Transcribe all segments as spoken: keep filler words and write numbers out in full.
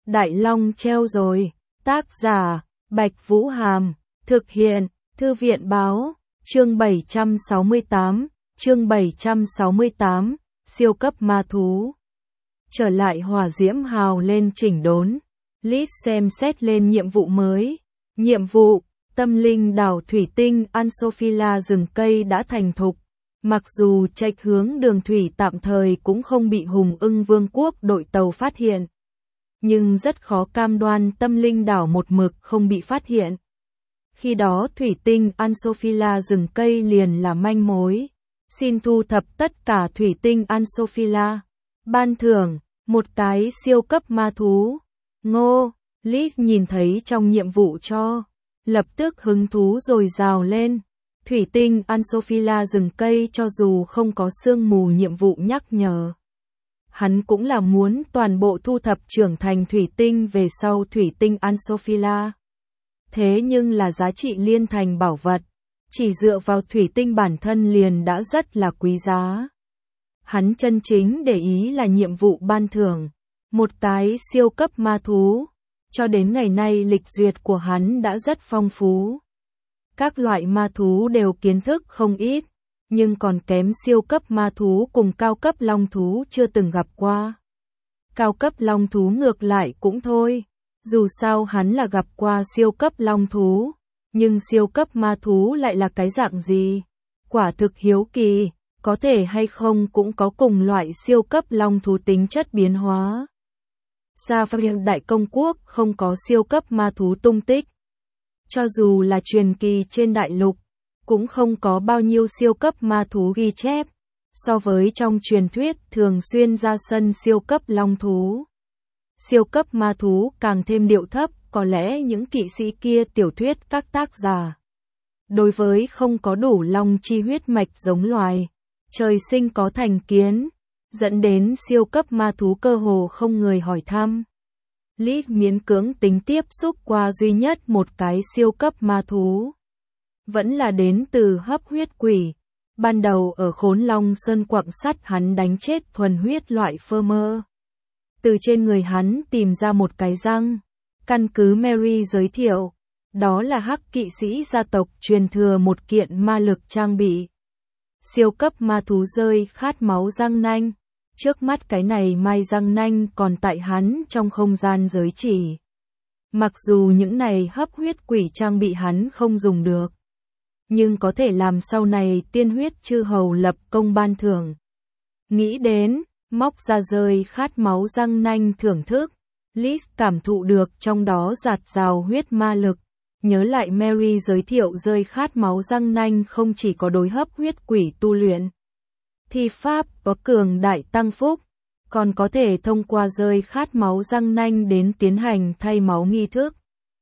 Đại Long treo rồi. Tác giả, Bạch Vũ Hàm. Thực hiện, Thư viện Báo. Chương bảy trăm sáu mươi tám. Chương bảy trăm sáu mươi tám. Siêu cấp ma thú. Trở lại hỏa diễm hào lên chỉnh đốn. Liz xem xét lên nhiệm vụ mới. Nhiệm vụ, tâm linh đảo thủy tinh Ansophila rừng cây đã thành thục. Mặc dù trạch hướng đường thủy tạm thời cũng không bị Hùng Ưng Vương quốc đội tàu phát hiện, nhưng rất khó cam đoan tâm linh đảo một mực không bị phát hiện. Khi đó thủy tinh Ansophila rừng cây liền là manh mối. Xin thu thập tất cả thủy tinh Ansophila. Ban thưởng, một cái siêu cấp ma thú. Ngô, Liz nhìn thấy trong nhiệm vụ cho, lập tức hứng thú dồi dào lên. Thủy tinh Ansophila rừng cây cho dù không có sương mù nhiệm vụ nhắc nhở, hắn cũng là muốn toàn bộ thu thập trưởng thành thủy tinh về sau thủy tinh Ansophila. Thế nhưng là giá trị liên thành bảo vật, chỉ dựa vào thủy tinh bản thân liền đã rất là quý giá. Hắn chân chính để ý là nhiệm vụ ban thưởng, một cái siêu cấp ma thú. Cho đến ngày nay lịch duyệt của hắn đã rất phong phú. Các loại ma thú đều kiến thức không ít, nhưng còn kém siêu cấp ma thú cùng cao cấp long thú chưa từng gặp qua. Cao cấp long thú ngược lại cũng thôi, dù sao hắn là gặp qua siêu cấp long thú, nhưng siêu cấp ma thú lại là cái dạng gì? Quả thực hiếu kỳ, có thể hay không cũng có cùng loại siêu cấp long thú tính chất biến hóa. Sa Phàm Đại Công Quốc không có siêu cấp ma thú tung tích. Cho dù là truyền kỳ trên đại lục, cũng không có bao nhiêu siêu cấp ma thú ghi chép, so với trong truyền thuyết thường xuyên ra sân siêu cấp long thú. Siêu cấp ma thú càng thêm điệu thấp, có lẽ những kỵ sĩ kia tiểu thuyết các tác giả. Đối với không có đủ long chi huyết mạch giống loài, trời sinh có thành kiến, dẫn đến siêu cấp ma thú cơ hồ không người hỏi thăm. Lý miễn cưỡng tính tiếp xúc qua duy nhất một cái siêu cấp ma thú. Vẫn là đến từ hấp huyết quỷ. Ban đầu ở Khốn Long Sơn quặng sắt hắn đánh chết thuần huyết loại phơ mơ. Từ trên người hắn tìm ra một cái răng. Căn cứ Mary giới thiệu, đó là hắc kỵ sĩ gia tộc truyền thừa một kiện ma lực trang bị. Siêu cấp ma thú rơi khát máu răng nanh. Trước mắt cái này mai răng nanh còn tại hắn trong không gian giới chỉ. Mặc dù những này hấp huyết quỷ trang bị hắn không dùng được, nhưng có thể làm sau này tiên huyết chư hầu lập công ban thưởng. Nghĩ đến, móc ra rơi khát máu răng nanh thưởng thức, Liz cảm thụ được trong đó giạt rào huyết ma lực. Nhớ lại Mary giới thiệu rơi khát máu răng nanh không chỉ có đối hấp huyết quỷ tu luyện thi pháp có cường đại tăng phúc, còn có thể thông qua rơi khát máu răng nanh đến tiến hành thay máu nghi thức,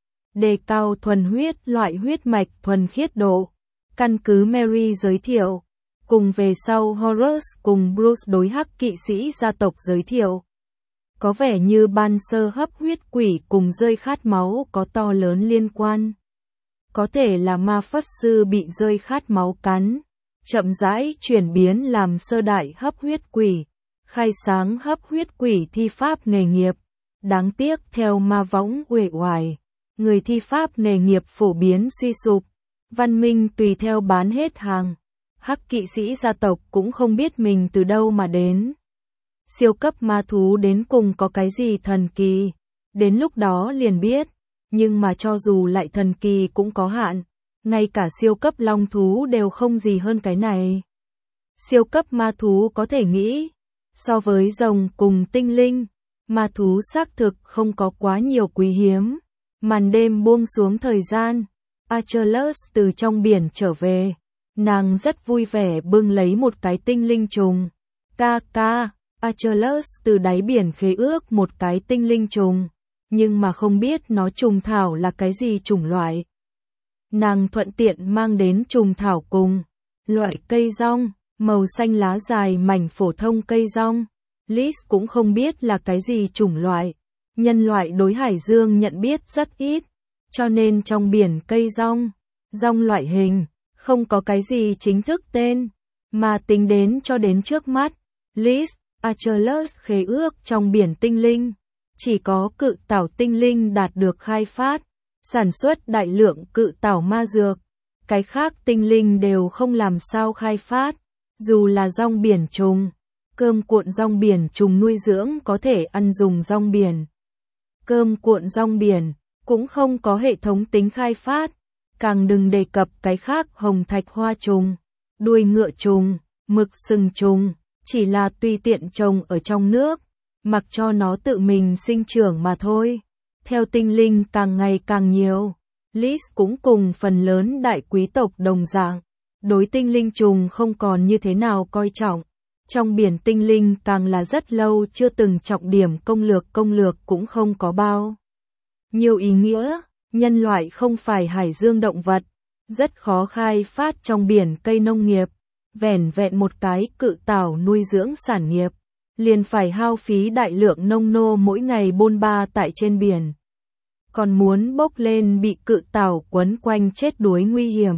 đề cao thuần huyết loại huyết mạch thuần khiết độ. Căn cứ Mary giới thiệu, cùng về sau Horus cùng Bruce đối hắc kỵ sĩ gia tộc giới thiệu, có vẻ như ban sơ hấp huyết quỷ cùng rơi khát máu có to lớn liên quan. Có thể là ma pháp sư bị rơi khát máu cắn, chậm rãi chuyển biến làm sơ đại hấp huyết quỷ, khai sáng hấp huyết quỷ thi pháp nghề nghiệp. Đáng tiếc theo ma võng uể oải, người thi pháp nghề nghiệp phổ biến suy sụp, văn minh tùy theo bán hết hàng. Hắc kỵ sĩ gia tộc cũng không biết mình từ đâu mà đến. Siêu cấp ma thú đến cùng có cái gì thần kỳ, đến lúc đó liền biết, nhưng mà cho dù lại thần kỳ cũng có hạn. Ngay cả siêu cấp long thú đều không gì hơn cái này. Siêu cấp ma thú có thể nghĩ, so với rồng cùng tinh linh, ma thú xác thực không có quá nhiều quý hiếm. Màn đêm buông xuống thời gian, Achilles từ trong biển trở về, nàng rất vui vẻ bưng lấy một cái tinh linh trùng. Ca ca, Achilles từ đáy biển khế ước một cái tinh linh trùng, nhưng mà không biết nó trùng thảo là cái gì chủng loại. Nàng thuận tiện mang đến trùng thảo cùng loại cây rong, màu xanh lá dài mảnh phổ thông cây rong. Liz cũng không biết là cái gì chủng loại. Nhân loại đối hải dương nhận biết rất ít, cho nên trong biển cây rong, rong loại hình, không có cái gì chính thức tên. Mà tính đến cho đến trước mắt, Liz, Achilles khế ước trong biển tinh linh, Chỉ có cự tảo tinh linh đạt được khai phát, sản xuất đại lượng cự tảo ma dược. Cái khác tinh linh đều không làm sao khai phát, dù là rong biển trùng. Cơm cuộn rong biển trùng nuôi dưỡng có thể ăn dùng rong biển. Cơm cuộn rong biển cũng không có hệ thống tính khai phát, càng đừng đề cập cái khác hồng thạch hoa trùng, đuôi ngựa trùng, mực sừng trùng, chỉ là tùy tiện trồng ở trong nước, mặc cho nó tự mình sinh trưởng mà thôi. Theo tinh linh càng ngày càng nhiều, Liz cũng cùng phần lớn đại quý tộc đồng dạng, đối tinh linh trùng không còn như thế nào coi trọng. Trong biển tinh linh càng là rất lâu chưa từng trọng điểm công lược công lược cũng không có bao nhiều ý nghĩa, nhân loại không phải hải dương động vật, rất khó khai phát trong biển cây nông nghiệp, vẻn vẹn một cái cự tảo nuôi dưỡng sản nghiệp, liền phải hao phí đại lượng nông nô mỗi ngày bôn ba tại trên biển. Còn muốn bốc lên bị cự tảo quấn quanh chết đuối nguy hiểm.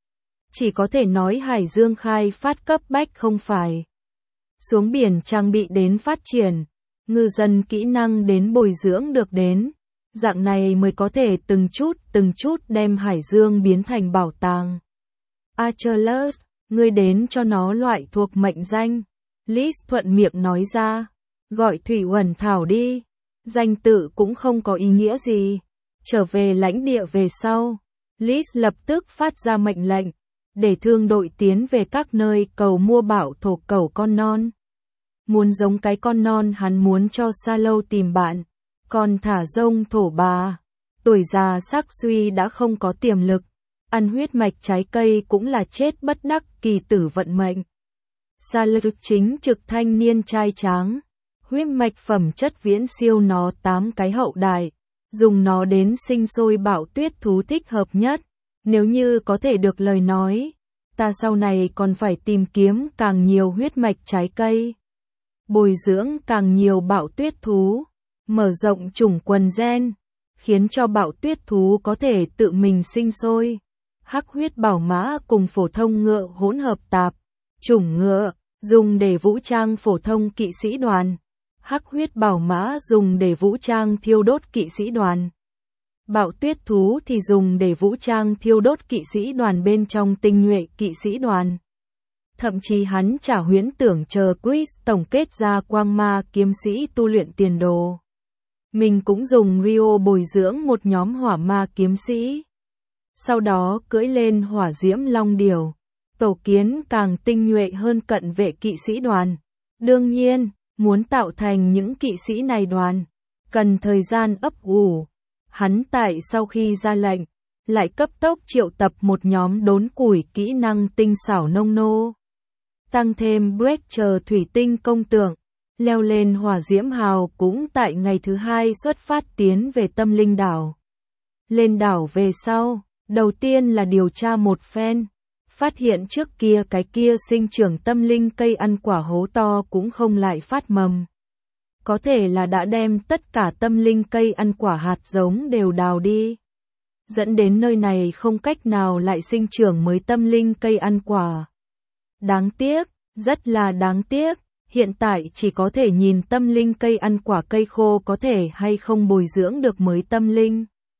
Chỉ có thể nói hải dương khai phát cấp bách không phải. Xuống biển trang bị đến phát triển, ngư dân kỹ năng đến bồi dưỡng được đến, dạng này mới có thể từng chút từng chút đem hải dương biến thành bảo tàng. Achilles, ngươi đến cho nó loại thuộc mệnh danh. Liz thuận miệng nói ra, gọi Thủy Uẩn Thảo đi, danh tự cũng không có ý nghĩa gì. Trở về lãnh địa về sau, Liz lập tức phát ra mệnh lệnh, để thương đội tiến về các nơi cầu mua bảo thổ cẩu con non. Muốn giống cái con non hắn muốn cho Sa Lâu tìm bạn, còn thả rông thổ bà. Tuổi già sắc suy đã không có tiềm lực, ăn huyết mạch trái cây cũng là chết bất đắc kỳ tử vận mệnh. Sa Lâu chính trực thanh niên trai tráng, huyết mạch phẩm chất viễn siêu nó tám cái hậu đại, dùng nó đến sinh sôi bạo tuyết thú thích hợp nhất. Nếu như có thể được lời nói, ta sau này còn phải tìm kiếm càng nhiều huyết mạch trái cây, bồi dưỡng càng nhiều bạo tuyết thú, mở rộng chủng quần gen, khiến cho bạo tuyết thú có thể tự mình sinh sôi. Hắc huyết bảo mã cùng phổ thông ngựa hỗn hợp tạp, chủng ngựa dùng để vũ trang phổ thông kỵ sĩ đoàn, hắc huyết bảo mã dùng để vũ trang thiêu đốt kỵ sĩ đoàn. Bạo tuyết thú thì dùng để vũ trang thiêu đốt kỵ sĩ đoàn bên trong tinh nhuệ kỵ sĩ đoàn. Thậm chí hắn trả huyễn tưởng chờ Chris tổng kết ra quang ma kiếm sĩ tu luyện tiền đồ. Mình cũng dùng Rio bồi dưỡng một nhóm hỏa ma kiếm sĩ. Sau đó cưỡi lên hỏa diễm long điểu, tổ kiến càng tinh nhuệ hơn cận vệ kỵ sĩ đoàn. Đương nhiên, muốn tạo thành những kỵ sĩ này đoàn, cần thời gian ấp ủ. Hắn tại sau khi ra lệnh, lại cấp tốc triệu tập một nhóm đốn củi kỹ năng tinh xảo nông nô. Tăng thêm Breacher thủy tinh công tượng, leo lên hỏa diễm hào cũng tại ngày thứ hai xuất phát tiến về tâm linh đảo. Lên đảo về sau, đầu tiên là điều tra một phen, phát hiện trước kia cái kia sinh trưởng tâm linh cây ăn quả hố to cũng không lại phát mầm. Có thể là đã đem tất cả tâm linh cây ăn quả hạt giống đều đào đi, dẫn đến nơi này không cách nào lại sinh trưởng mới tâm linh cây ăn quả. Đáng tiếc, rất là đáng tiếc, hiện tại chỉ có thể nhìn tâm linh cây ăn quả cây khô có thể hay không bồi dưỡng được mới tâm linh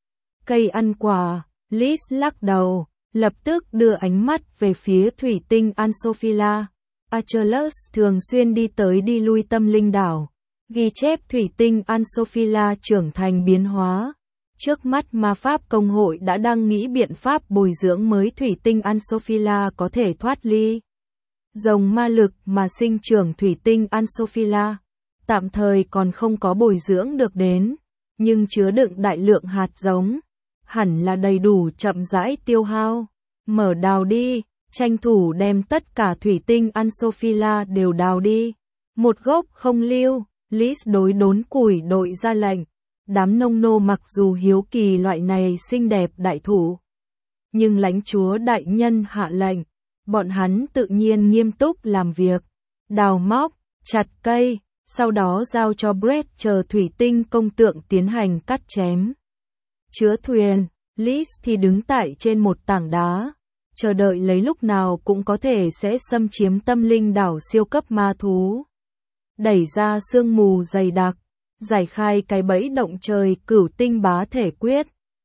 cây ăn quả. Liz lắc đầu, lập tức đưa ánh mắt về phía thủy tinh Ansophila. Achilles thường xuyên đi tới đi lui tâm linh đảo, ghi chép thủy tinh Ansophila trưởng thành biến hóa. Trước mắt ma pháp công hội đã đang nghĩ biện pháp bồi dưỡng mới thủy tinh Ansophila có thể thoát ly rồng ma lực mà sinh trưởng thủy tinh Ansophila. Tạm thời còn không có bồi dưỡng được đến, nhưng chứa đựng đại lượng hạt giống, hẳn là đầy đủ chậm rãi tiêu hao. Mở đào đi, tranh thủ đem tất cả thủy tinh Ansophila đều đào đi. Một gốc không lưu, Liz đối đốn củi đội ra lệnh. Đám nông nô mặc dù hiếu kỳ loại này xinh đẹp đại thủ, nhưng lãnh chúa đại nhân hạ lệnh, bọn hắn tự nhiên nghiêm túc làm việc, đào móc, chặt cây, sau đó giao cho Brett chờ thủy tinh công tượng tiến hành cắt chém. Chứa thuyền, Liz thì đứng tại trên một tảng đá, chờ đợi lấy lúc nào cũng có thể sẽ xâm chiếm tâm linh đảo siêu cấp ma thú. Đẩy ra sương mù dày đặc, Giải khai cái bẫy động trời cửu tinh bá thể quyết.